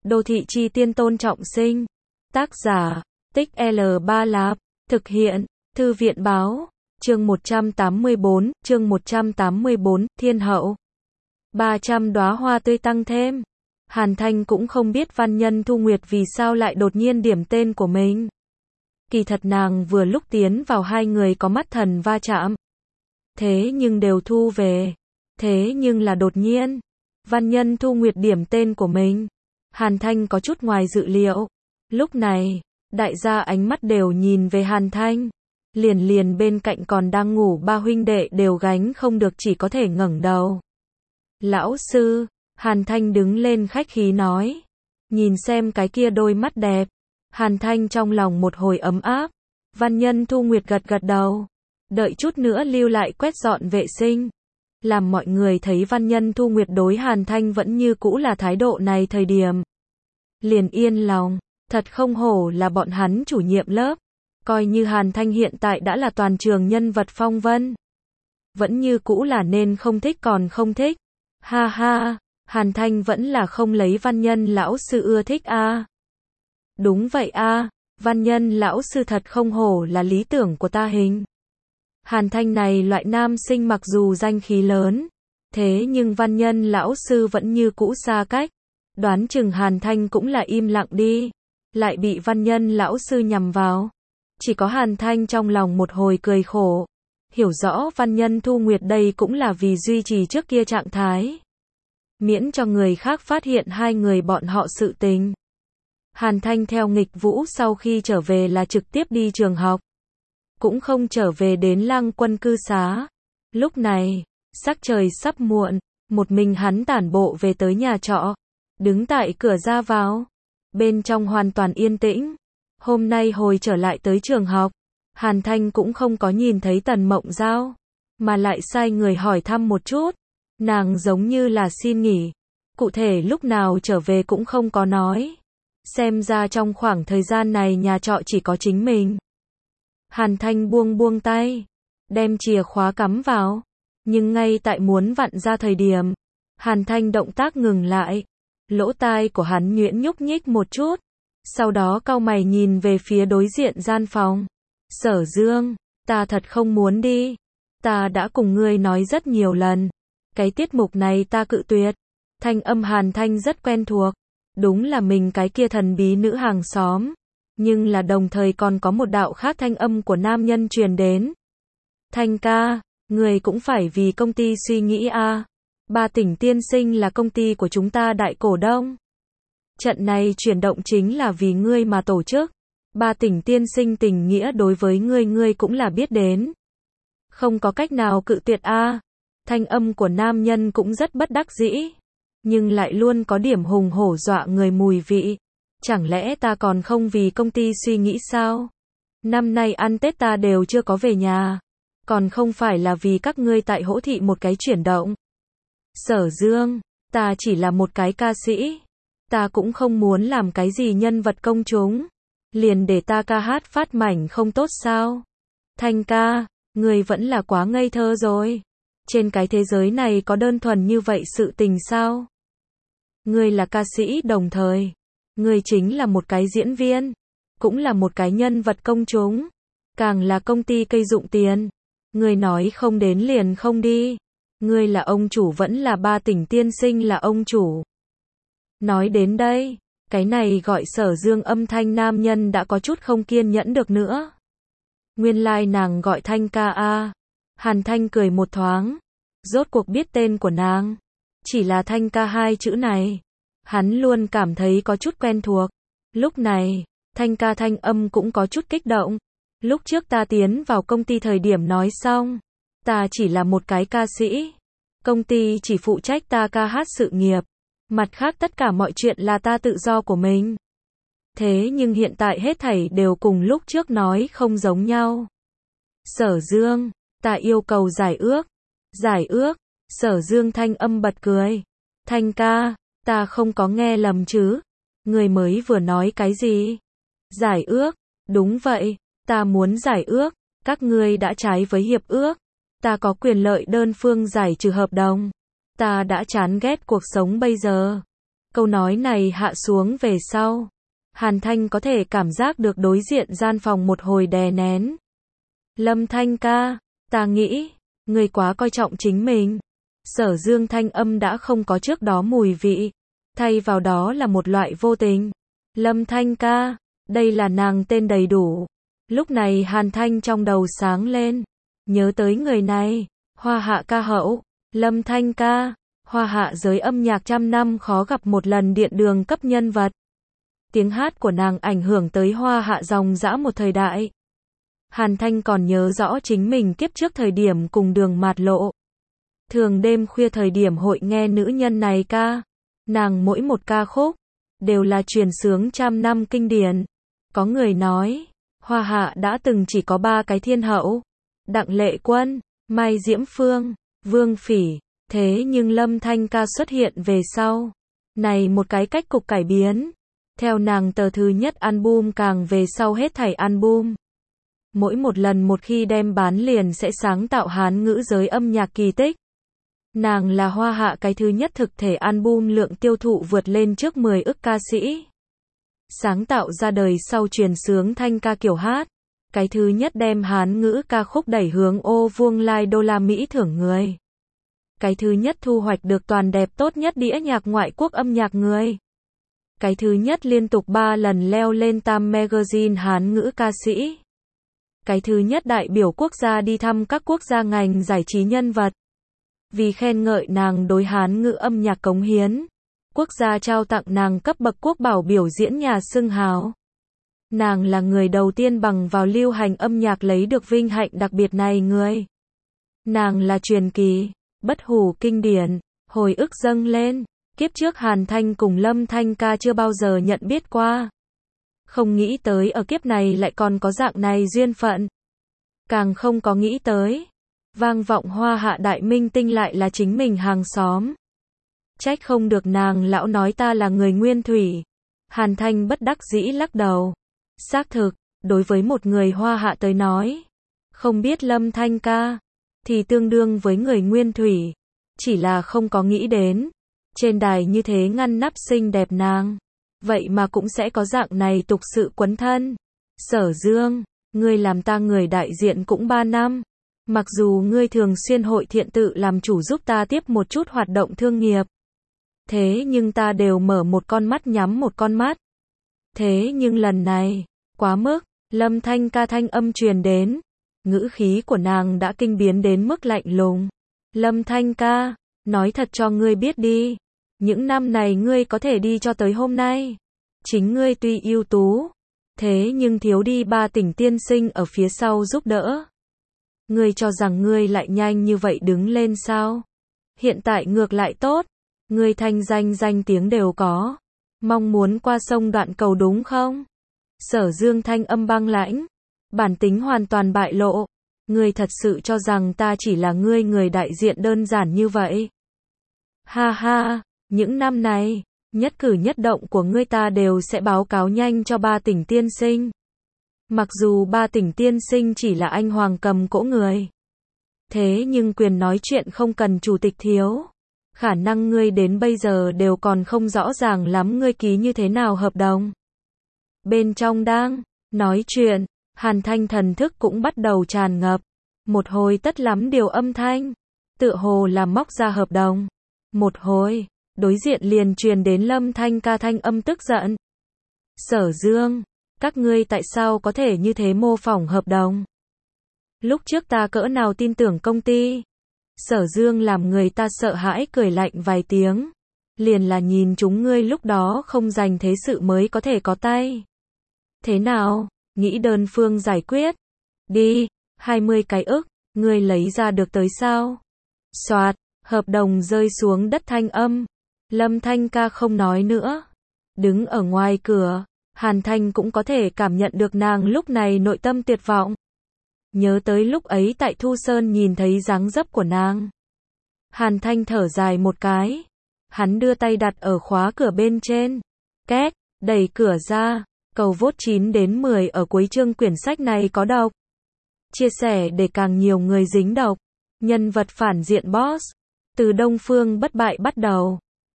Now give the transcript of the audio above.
Đô thị chi tiên Tôn Trọng Sinh. Tác giả, Tích L3 Lạp. Thực hiện, Thư viện báo. Chương 184, chương 184, Thiên hậu. 300 đóa hoa tươi tăng thêm. Hàn Thanh cũng không biết Văn Nhân Thu Nguyệt vì sao lại đột nhiên điểm tên của mình. Kỳ thật nàng vừa lúc tiến vào hai người có mắt thần va chạm. Thế nhưng đều thu về. Thế nhưng là đột nhiên. Văn Nhân Thu Nguyệt điểm tên của mình. Hàn Thanh có chút ngoài dự liệu. Lúc này, đại gia ánh mắt đều nhìn về Hàn Thanh. Liền bên cạnh còn đang ngủ ba huynh đệ đều gánh không được chỉ có thể ngẩng đầu. Lão sư, Hàn Thanh đứng lên khách khí nói. Nhìn xem cái kia đôi mắt đẹp. Hàn Thanh trong lòng một hồi ấm áp. Văn Nhân Thu Nguyệt gật gật đầu. Đợi chút nữa lưu lại quét dọn vệ sinh. Làm mọi người thấy Văn Nhân Thu Nguyệt đối Hàn Thanh vẫn như cũ là thái độ này thời điểm. Liền yên lòng, thật không hổ là bọn hắn chủ nhiệm lớp. Coi như Hàn Thanh hiện tại đã là toàn trường nhân vật phong vân. Vẫn như cũ là nên không thích còn không thích. Ha ha, Hàn Thanh vẫn là không lấy Văn Nhân lão sư ưa thích a. Đúng vậy a, Văn Nhân lão sư thật không hổ là lý tưởng của ta hình. Hàn Thanh này loại nam sinh mặc dù danh khí lớn, thế nhưng Văn Nhân lão sư vẫn như cũ xa cách. Đoán chừng Hàn Thanh cũng là im lặng đi, lại bị Văn Nhân lão sư nhằm vào. Chỉ có Hàn Thanh trong lòng một hồi cười khổ, hiểu rõ Văn Nhân Thu Nguyệt đây cũng là vì duy trì trước kia trạng thái, miễn cho người khác phát hiện hai người bọn họ sự tình. Hàn Thanh theo nghịch vũ sau khi trở về là trực tiếp đi trường học, cũng không trở về đến Lang Quân cư xá. Lúc này, sắc trời sắp muộn, một mình hắn tản bộ về tới nhà trọ, đứng tại cửa ra vào. Bên trong hoàn toàn yên tĩnh. Hôm nay hồi trở lại tới trường học, Hàn Thanh cũng không có nhìn thấy Tần Mộng Giao, mà lại sai người hỏi thăm một chút. Nàng giống như là xin nghỉ, cụ thể lúc nào trở về cũng không có nói. Xem ra trong khoảng thời gian này nhà trọ chỉ có chính mình. Hàn Thanh buông tay, đem chìa khóa cắm vào, nhưng ngay tại muốn vặn ra thời điểm, Hàn Thanh động tác ngừng lại. Lỗ tai của hắn nhuyễn nhúc nhích một chút, sau đó cau mày nhìn về phía đối diện gian phòng. Sở Dương, ta thật không muốn đi. Ta đã cùng ngươi nói rất nhiều lần. Cái tiết mục này ta cự tuyệt. Thanh âm Hàn Thanh rất quen thuộc. Đúng là mình cái kia thần bí nữ hàng xóm. Nhưng là đồng thời còn có một đạo khác thanh âm của nam nhân truyền đến. Thanh ca, người cũng phải vì công ty suy nghĩ a. Ba Tỉnh Tiên Sinh là công ty của chúng ta đại cổ đông. Trận này chuyển động chính là vì ngươi mà tổ chức. Ba Tỉnh Tiên Sinh tình nghĩa đối với ngươi cũng là biết đến. Không có cách nào cự tuyệt a. Thanh âm của nam nhân cũng rất bất đắc dĩ, nhưng lại luôn có điểm hùng hổ dọa người mùi vị. Chẳng lẽ ta còn không vì công ty suy nghĩ sao? Năm nay ăn Tết ta đều chưa có về nhà, còn không phải là vì các ngươi tại Hỗ Thị một cái chuyển động. Sở Dương, ta chỉ là một cái ca sĩ, ta cũng không muốn làm cái gì nhân vật công chúng, liền để ta ca hát phát mảnh không tốt sao? Thanh ca, ngươi vẫn là quá ngây thơ rồi. Trên cái thế giới này có đơn thuần như vậy sự tình sao? Ngươi là ca sĩ đồng thời, ngươi chính là một cái diễn viên, cũng là một cái nhân vật công chúng, càng là công ty cây dụng tiền. Ngươi nói không đến liền không đi. Ngươi là ông chủ vẫn là Ba Tỉnh Tiên Sinh là ông chủ. Nói đến đây, cái này gọi Sở Dương âm thanh nam nhân đã có chút không kiên nhẫn được nữa. Nguyên lai nàng gọi Thanh ca a. Hàn Thanh cười một thoáng, rốt cuộc biết tên của nàng. Chỉ là Thanh ca hai chữ này, hắn luôn cảm thấy có chút quen thuộc. Lúc này, Thanh ca thanh âm cũng có chút kích động. Lúc trước ta tiến vào công ty thời điểm nói xong, ta chỉ là một cái ca sĩ. Công ty chỉ phụ trách ta ca hát sự nghiệp. Mặt khác tất cả mọi chuyện là ta tự do của mình. Thế nhưng hiện tại hết thảy đều cùng lúc trước nói không giống nhau. Sở Dương, ta yêu cầu giải ước. Giải ước? Sở Dương thanh âm bật cười. Thanh ca, ta không có nghe lầm chứ? Người mới vừa nói cái gì? Giải ước? Đúng vậy, ta muốn giải ước. Các ngươi đã trái với hiệp ước. Ta có quyền lợi đơn phương giải trừ hợp đồng. Ta đã chán ghét cuộc sống bây giờ. Câu nói này hạ xuống về sau, Hàn Thanh có thể cảm giác được đối diện gian phòng một hồi đè nén. Lâm Thanh ca, ta nghĩ, người quá coi trọng chính mình. Sở Dương thanh âm đã không có trước đó mùi vị, thay vào đó là một loại vô tình. Lâm Thanh ca, đây là nàng tên đầy đủ. Lúc này Hàn Thanh trong đầu sáng lên, nhớ tới người này, Hoa Hạ ca hậu, Lâm Thanh ca, Hoa Hạ giới âm nhạc trăm năm khó gặp một lần điện đường cấp nhân vật. Tiếng hát của nàng ảnh hưởng tới Hoa Hạ dòng dã một thời đại. Hàn Thanh còn nhớ rõ chính mình kiếp trước thời điểm cùng Đường Mạt Lộ. Thường đêm khuya thời điểm hội nghe nữ nhân này ca. Nàng mỗi một ca khúc đều là truyền xướng trăm năm kinh điển. Có người nói, Hoa Hạ đã từng chỉ có 3 cái thiên hậu, Đặng Lệ Quân, Mai Diễm Phương, Vương Phỉ. Thế nhưng Lâm Thanh ca xuất hiện về sau. Này một cái cách cục cải biến. Theo nàng tờ thứ nhất album càng về sau hết thảy album. Mỗi một lần một khi đem bán liền sẽ sáng tạo Hán ngữ giới âm nhạc kỳ tích. Nàng là Hoa Hạ cái thứ nhất thực thể album lượng tiêu thụ vượt lên trước 10 ức ca sĩ. Sáng tạo ra đời sau truyền xướng thanh ca kiểu hát. Cái thứ nhất đem Hán ngữ ca khúc đẩy hướng ô vuông lai đô la Mỹ thưởng người. Cái thứ nhất thu hoạch được toàn đẹp tốt nhất đĩa nhạc ngoại quốc âm nhạc người. Cái thứ nhất liên tục 3 lần leo lên Time Magazine Hán ngữ ca sĩ. Cái thứ nhất đại biểu quốc gia đi thăm các quốc gia ngành giải trí nhân vật. Vì khen ngợi nàng đối Hán ngữ âm nhạc cống hiến, quốc gia trao tặng nàng cấp bậc quốc bảo biểu diễn nhà xưng hào. Nàng là người đầu tiên bằng vào lưu hành âm nhạc lấy được vinh hạnh đặc biệt này người. Nàng là truyền kỳ, bất hủ kinh điển, hồi ức dâng lên, kiếp trước Hàn Thanh cùng Lâm Thanh ca chưa bao giờ nhận biết qua. Không nghĩ tới ở kiếp này lại còn có dạng này duyên phận. Càng không có nghĩ tới, vang vọng Hoa Hạ đại minh tinh lại là chính mình hàng xóm. Trách không được nàng lão nói ta là người nguyên thủy. Hàn Thanh bất đắc dĩ lắc đầu. Xác thực, đối với một người Hoa Hạ tới nói, không biết Lâm Thanh ca, thì tương đương với người nguyên thủy. Chỉ là không có nghĩ đến, trên đài như thế ngăn nắp xinh đẹp nàng. Vậy mà cũng sẽ có dạng này tục sự quấn thân. Sở Dương, ngươi làm ta người đại diện cũng 3 năm. Mặc dù ngươi thường xuyên hội thiện tự làm chủ giúp ta tiếp một chút hoạt động thương nghiệp. Thế nhưng ta đều mở một con mắt nhắm một con mắt. Thế nhưng lần này, quá mức, Lâm Thanh ca thanh âm truyền đến. Ngữ khí của nàng đã kinh biến đến mức lạnh lùng. Lâm Thanh ca, nói thật cho ngươi biết đi. Những năm này ngươi có thể đi cho tới hôm nay. Chính ngươi tuy ưu tú, thế nhưng thiếu đi 3 tỉnh tiên sinh ở phía sau giúp đỡ. Ngươi cho rằng ngươi lại nhanh như vậy đứng lên sao? Hiện tại ngược lại tốt. Ngươi thanh danh tiếng đều có. Mong muốn qua sông đoạn cầu đúng không? Sở Dương thanh âm băng lãnh. Bản tính hoàn toàn bại lộ. Ngươi thật sự cho rằng ta chỉ là ngươi người đại diện đơn giản như vậy? Ha ha, những năm này, nhất cử nhất động của ngươi ta đều sẽ báo cáo nhanh cho 3 tỉnh tiên sinh. Mặc dù 3 tỉnh tiên sinh chỉ là anh hoàng cầm cỗ người. Thế nhưng quyền nói chuyện không cần chủ tịch thiếu. Khả năng ngươi đến bây giờ đều còn không rõ ràng lắm ngươi ký như thế nào hợp đồng. Bên trong đang nói chuyện, Hàn Thanh thần thức cũng bắt đầu tràn ngập. Một hồi tất lắm điều âm thanh. Tựa hồ là móc ra hợp đồng. Một hồi, đối diện liền truyền đến Lâm Thanh ca thanh âm tức giận. Sở Dương, các ngươi tại sao có thể như thế mô phỏng hợp đồng? Lúc trước ta cỡ nào tin tưởng công ty? Sở Dương làm người ta sợ hãi cười lạnh vài tiếng. Liền là nhìn chúng ngươi lúc đó không dành thế sự mới có thể có tay. Thế nào, nghĩ đơn phương giải quyết? Đi, 20 cái ức, ngươi lấy ra được tới sao? Soạt, hợp đồng rơi xuống đất thanh âm. Lâm Thanh ca không nói nữa. Đứng ở ngoài cửa, Hàn Thanh cũng có thể cảm nhận được nàng lúc này nội tâm tuyệt vọng. Nhớ tới lúc ấy tại Thu Sơn nhìn thấy dáng dấp của nàng. Hàn Thanh thở dài một cái. Hắn đưa tay đặt ở khóa cửa bên trên. Két, đẩy cửa ra. Cầu vote 9 đến 10 ở cuối chương quyển sách này có độc. Chia sẻ để càng nhiều người dính độc. Nhân vật phản diện boss. Từ Đông Phương bất bại bắt đầu.